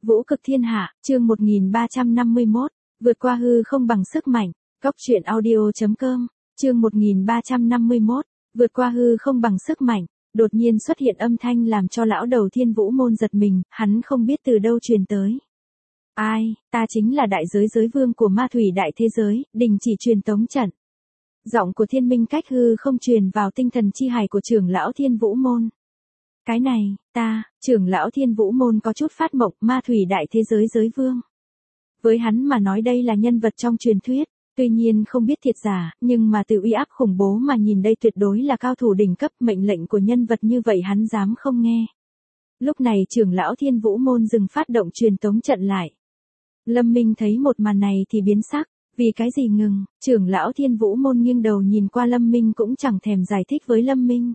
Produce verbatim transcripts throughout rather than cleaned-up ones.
Vũ cực thiên hạ, chương một nghìn ba trăm năm mươi mốt, vượt qua hư không bằng sức mạnh, Cóc truyện audio chấm com, chương một nghìn ba trăm năm mươi mốt, vượt qua hư không bằng sức mạnh, đột nhiên xuất hiện âm thanh làm cho lão đầu Thiên Vũ môn giật mình, hắn không biết từ đâu truyền tới. Ai, ta chính là đại giới giới vương của ma thủy đại thế giới, đình chỉ truyền tống trận. Giọng của thiên minh cách hư không truyền vào tinh thần chi hải của trưởng lão Thiên Vũ môn. Cái này, ta, trưởng lão Thiên Vũ môn có chút phát mộng, ma thủy đại thế giới giới vương. Với hắn mà nói đây là nhân vật trong truyền thuyết, tuy nhiên không biết thiệt giả, nhưng mà từ uy áp khủng bố mà nhìn đây tuyệt đối là cao thủ đỉnh cấp, mệnh lệnh của nhân vật như vậy hắn dám không nghe. Lúc này trưởng lão Thiên Vũ môn dừng phát động truyền tống trận lại. Lâm Minh thấy một màn này thì biến sắc, vì cái gì ngừng, trưởng lão Thiên Vũ môn nghiêng đầu nhìn qua Lâm Minh cũng chẳng thèm giải thích với Lâm Minh.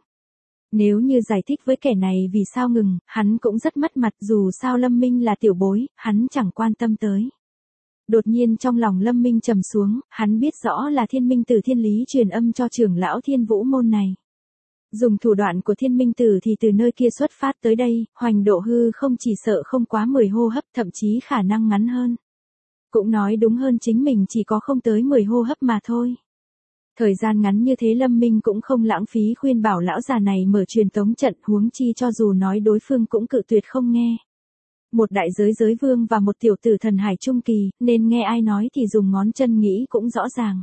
Nếu như giải thích với kẻ này vì sao ngừng, hắn cũng rất mất mặt, dù sao Lâm Minh là tiểu bối, hắn chẳng quan tâm tới. Đột nhiên trong lòng Lâm Minh trầm xuống, hắn biết rõ là Thiên Minh Tử thiên lý truyền âm cho trưởng lão Thiên Vũ môn này. Dùng thủ đoạn của Thiên Minh Tử thì từ nơi kia xuất phát tới đây, hoành độ hư không chỉ sợ không quá mười hô hấp, thậm chí khả năng ngắn hơn. Cũng nói đúng hơn chính mình chỉ có không tới mười hô hấp mà thôi. Thời gian ngắn như thế Lâm Minh cũng không lãng phí khuyên bảo lão già này mở truyền tống trận, huống chi cho dù nói đối phương cũng cự tuyệt không nghe. Một đại giới giới vương và một tiểu tử thần hải trung kỳ, nên nghe ai nói thì dùng ngón chân nghĩ cũng rõ ràng.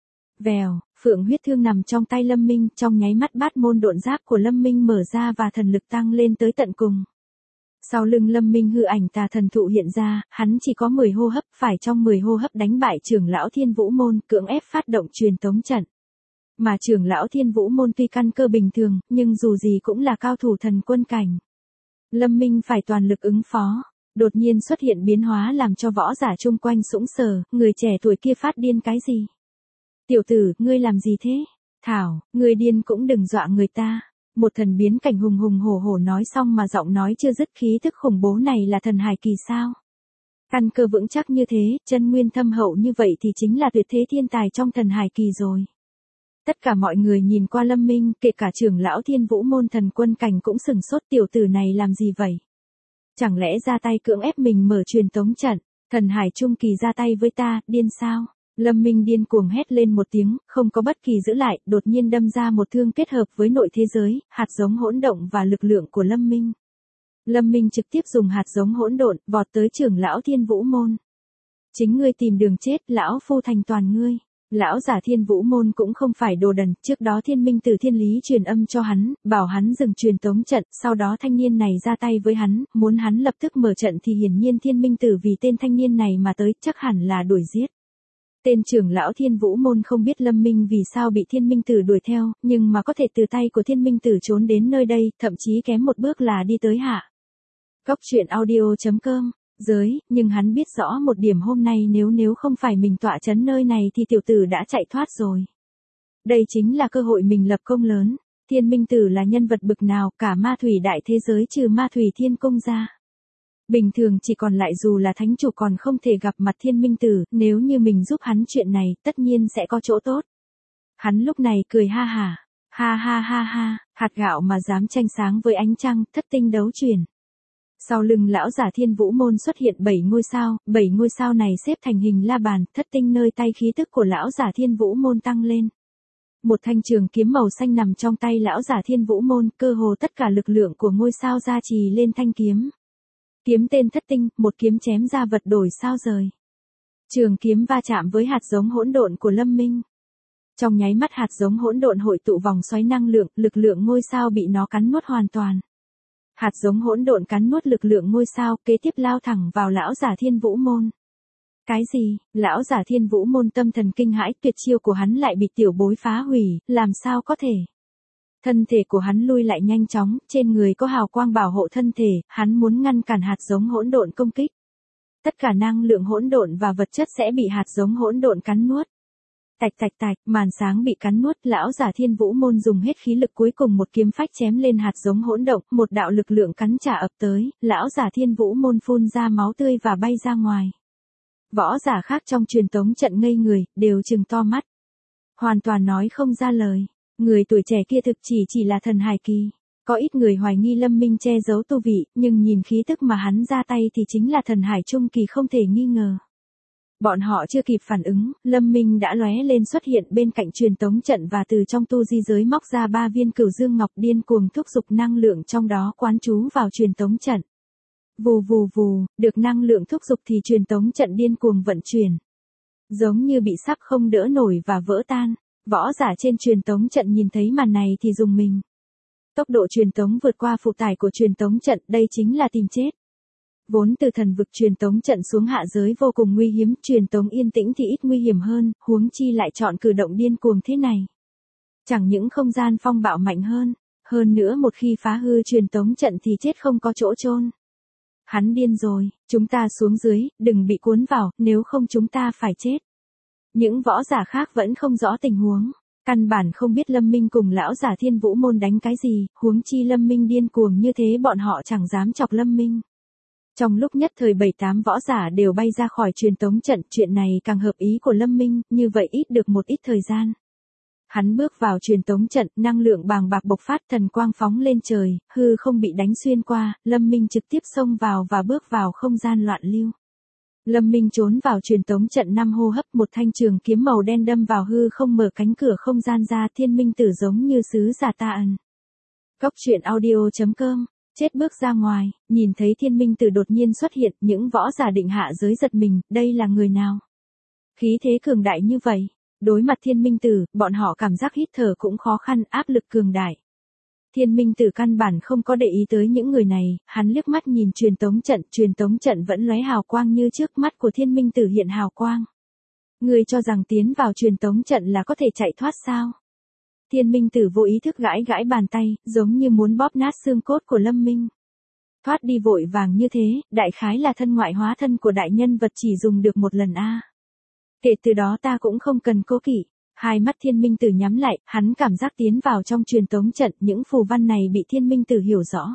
Vèo, phượng huyết thương nằm trong tay Lâm Minh, trong nháy mắt bát môn độn giáp của Lâm Minh mở ra và thần lực tăng lên tới tận cùng. Sau lưng Lâm Minh hư ảnh tà thần thụ hiện ra, hắn chỉ có mười hô hấp, phải trong mười hô hấp đánh bại trưởng lão Thiên Vũ môn, cưỡng ép phát động truyền tống trận. Mà trưởng lão Thiên Vũ môn tuy căn cơ bình thường, nhưng dù gì cũng là cao thủ thần quân cảnh. Lâm Minh phải toàn lực ứng phó, đột nhiên xuất hiện biến hóa làm cho võ giả chung quanh sũng sờ, người trẻ tuổi kia phát điên cái gì? Tiểu tử, ngươi làm gì thế? Thảo, ngươi điên cũng đừng dọa người ta. Một thần biến cảnh hùng hùng hổ hổ nói xong mà giọng nói chưa dứt, khí thức khủng bố này là thần hải kỳ sao? Căn cơ vững chắc như thế, chân nguyên thâm hậu như vậy thì chính là tuyệt thế thiên tài trong thần hải kỳ rồi. Tất cả mọi người nhìn qua Lâm Minh, kể cả trưởng lão Thiên Vũ môn thần quân cảnh cũng sừng sốt, tiểu tử này làm gì vậy? Chẳng lẽ ra tay cưỡng ép mình mở truyền tống trận, thần hải trung kỳ ra tay với ta, điên sao? Lâm Minh điên cuồng hét lên một tiếng, không có bất kỳ giữ lại, đột nhiên đâm ra một thương kết hợp với nội thế giới, hạt giống hỗn động và lực lượng của Lâm Minh. Lâm Minh trực tiếp dùng hạt giống hỗn độn, vọt tới trưởng lão Thiên Vũ môn. Chính ngươi tìm đường chết, lão phu thành toàn ngươi. Lão giả Thiên Vũ môn cũng không phải đồ đần, trước đó Thiên Minh Tử thiên lý truyền âm cho hắn, bảo hắn dừng truyền tống trận, sau đó thanh niên này ra tay với hắn, muốn hắn lập tức mở trận thì hiển nhiên Thiên Minh Tử vì tên thanh niên này mà tới, chắc hẳn là đuổi giết. Tên trưởng lão Thiên Vũ môn không biết Lâm Minh vì sao bị Thiên Minh Tử đuổi theo, nhưng mà có thể từ tay của Thiên Minh Tử trốn đến nơi đây, thậm chí kém một bước là đi tới hạ. Cóc truyện audio chấm com, giới, nhưng hắn biết rõ một điểm, hôm nay nếu nếu không phải mình tọa chấn nơi này thì tiểu tử đã chạy thoát rồi. Đây chính là cơ hội mình lập công lớn. Thiên Minh Tử là nhân vật bực nào, cả ma thủy đại thế giới trừ ma thủy thiên công ra. Bình thường chỉ còn lại dù là thánh chủ còn không thể gặp mặt Thiên Minh Tử, nếu như mình giúp hắn chuyện này, tất nhiên sẽ có chỗ tốt. Hắn lúc này cười ha hả, ha ha ha ha, hạt gạo mà dám tranh sáng với ánh trăng, thất tinh đấu truyền. Sau lưng lão giả Thiên Vũ môn xuất hiện bảy ngôi sao, bảy ngôi sao này xếp thành hình la bàn, thất tinh nơi tay, khí tức của lão giả Thiên Vũ môn tăng lên. Một thanh trường kiếm màu xanh nằm trong tay lão giả Thiên Vũ môn, cơ hồ tất cả lực lượng của ngôi sao gia trì lên thanh kiếm. Kiếm tên thất tinh, một kiếm chém ra vật đổi sao rời. Trường kiếm va chạm với hạt giống hỗn độn của Lâm Minh. Trong nháy mắt hạt giống hỗn độn hội tụ vòng xoáy năng lượng, lực lượng ngôi sao bị nó cắn nuốt hoàn toàn. Hạt giống hỗn độn cắn nuốt lực lượng ngôi sao, kế tiếp lao thẳng vào lão giả Thiên Vũ môn. Cái gì? Lão giả Thiên Vũ môn tâm thần kinh hãi, tuyệt chiêu của hắn lại bị tiểu bối phá hủy, làm sao có thể? Thân thể của hắn lui lại nhanh chóng, trên người có hào quang bảo hộ thân thể, hắn muốn ngăn cản hạt giống hỗn độn công kích. Tất cả năng lượng hỗn độn và vật chất sẽ bị hạt giống hỗn độn cắn nuốt. Tạch tạch tạch, màn sáng bị cắn nuốt, lão giả Thiên Vũ môn dùng hết khí lực cuối cùng một kiếm phách chém lên hạt giống hỗn động, một đạo lực lượng cắn trả ập tới, lão giả Thiên Vũ môn phun ra máu tươi và bay ra ngoài. Võ giả khác trong truyền tống trận ngây người, đều trừng to mắt. Hoàn toàn nói không ra lời. Người tuổi trẻ kia thực chỉ chỉ là thần hải kỳ. Có ít người hoài nghi Lâm Minh che giấu tu vị, nhưng nhìn khí tức mà hắn ra tay thì chính là thần hải trung kỳ không thể nghi ngờ. Bọn họ chưa kịp phản ứng, Lâm Minh đã lóe lên xuất hiện bên cạnh truyền tống trận và từ trong tu di giới móc ra ba viên cửu dương ngọc điên cuồng thúc giục năng lượng trong đó quán trú vào truyền tống trận. Vù vù vù, được năng lượng thúc giục thì truyền tống trận điên cuồng vận chuyển. Giống như bị sắp không đỡ nổi và vỡ tan, võ giả trên truyền tống trận nhìn thấy màn này thì rùng mình. Tốc độ truyền tống vượt qua phụ tải của truyền tống trận, đây chính là tìm chết. Vốn từ thần vực truyền tống trận xuống hạ giới vô cùng nguy hiểm, truyền tống yên tĩnh thì ít nguy hiểm hơn, huống chi lại chọn cử động điên cuồng thế này. Chẳng những không gian phong bạo mạnh hơn, hơn nữa một khi phá hư truyền tống trận thì chết không có chỗ chôn. Hắn điên rồi, chúng ta xuống dưới, đừng bị cuốn vào, nếu không chúng ta phải chết. Những võ giả khác vẫn không rõ tình huống, căn bản không biết Lâm Minh cùng lão giả Thiên Vũ môn đánh cái gì, huống chi Lâm Minh điên cuồng như thế bọn họ chẳng dám chọc Lâm Minh. Trong lúc nhất thời bảy tám võ giả đều bay ra khỏi truyền tống trận, chuyện này càng hợp ý của Lâm Minh, như vậy ít được một ít thời gian. Hắn bước vào truyền tống trận, năng lượng bàng bạc bộc phát, thần quang phóng lên trời, hư không bị đánh xuyên qua, Lâm Minh trực tiếp xông vào và bước vào không gian loạn lưu. Lâm Minh trốn vào truyền tống trận năm hô hấp, một thanh trường kiếm màu đen đâm vào hư không mở cánh cửa không gian ra, Thiên Minh Tử giống như sứ giả ta ẩn. Cốc truyện audio chấm com. Chết bước ra ngoài, nhìn thấy Thiên Minh Tử đột nhiên xuất hiện, những võ giả định hạ giới giật mình, đây là người nào? Khí thế cường đại như vậy, đối mặt Thiên Minh Tử, bọn họ cảm giác hít thở cũng khó khăn, áp lực cường đại. Thiên Minh Tử căn bản không có để ý tới những người này, hắn liếc mắt nhìn truyền tống trận, truyền tống trận vẫn lóe hào quang như trước, mắt của Thiên Minh Tử hiện hào quang. Người cho rằng tiến vào truyền tống trận là có thể chạy thoát sao? Thiên Minh Tử vô ý thức gãi gãi bàn tay, giống như muốn bóp nát xương cốt của Lâm Minh. Thoát đi vội vàng như thế, đại khái là thân ngoại hóa thân của đại nhân vật chỉ dùng được một lần a. À. Kể từ đó ta cũng không cần cố kỵ. Hai mắt Thiên Minh Tử nhắm lại, hắn cảm giác tiến vào trong truyền tống trận, những phù văn này bị Thiên Minh Tử hiểu rõ.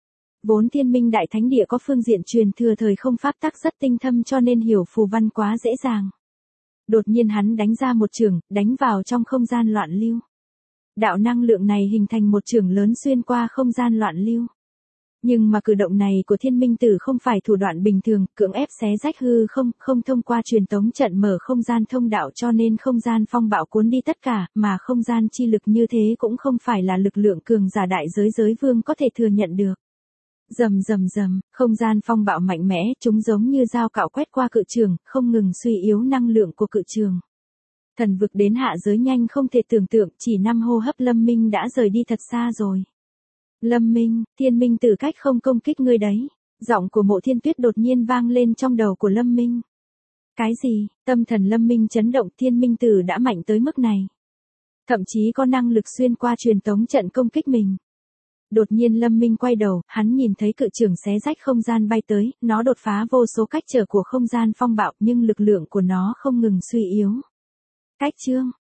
Vốn Thiên Minh Đại Thánh Địa có phương diện truyền thừa thời không pháp tắc rất tinh thâm cho nên hiểu phù văn quá dễ dàng. Đột nhiên hắn đánh ra một chưởng, đánh vào trong không gian loạn lưu. Đạo năng lượng này hình thành một chưởng lớn xuyên qua không gian loạn lưu. Nhưng mà cử động này của Thiên Minh Tử không phải thủ đoạn bình thường, cưỡng ép xé rách hư không, không thông qua truyền tống trận mở không gian thông đạo cho nên không gian phong bạo cuốn đi tất cả, mà không gian chi lực như thế cũng không phải là lực lượng cường giả đại giới giới vương có thể thừa nhận được. Rầm rầm rầm, không gian phong bạo mạnh mẽ, chúng giống như dao cạo quét qua cự trường, không ngừng suy yếu năng lượng của cự trường. Thần vực đến hạ giới nhanh không thể tưởng tượng, chỉ năm hô hấp Lâm Minh đã rời đi thật xa rồi. Lâm Minh, Thiên Minh Tử cách không công kích ngươi đấy. Giọng của Mộ Thiên Tuyết đột nhiên vang lên trong đầu của Lâm Minh. Cái gì? Tâm thần Lâm Minh chấn động, Thiên Minh Tử đã mạnh tới mức này. Thậm chí có năng lực xuyên qua truyền tống trận công kích mình. Đột nhiên Lâm Minh quay đầu, hắn nhìn thấy cự trường xé rách không gian bay tới, nó đột phá vô số cách trở của không gian phong bạo nhưng lực lượng của nó không ngừng suy yếu. Cách chương,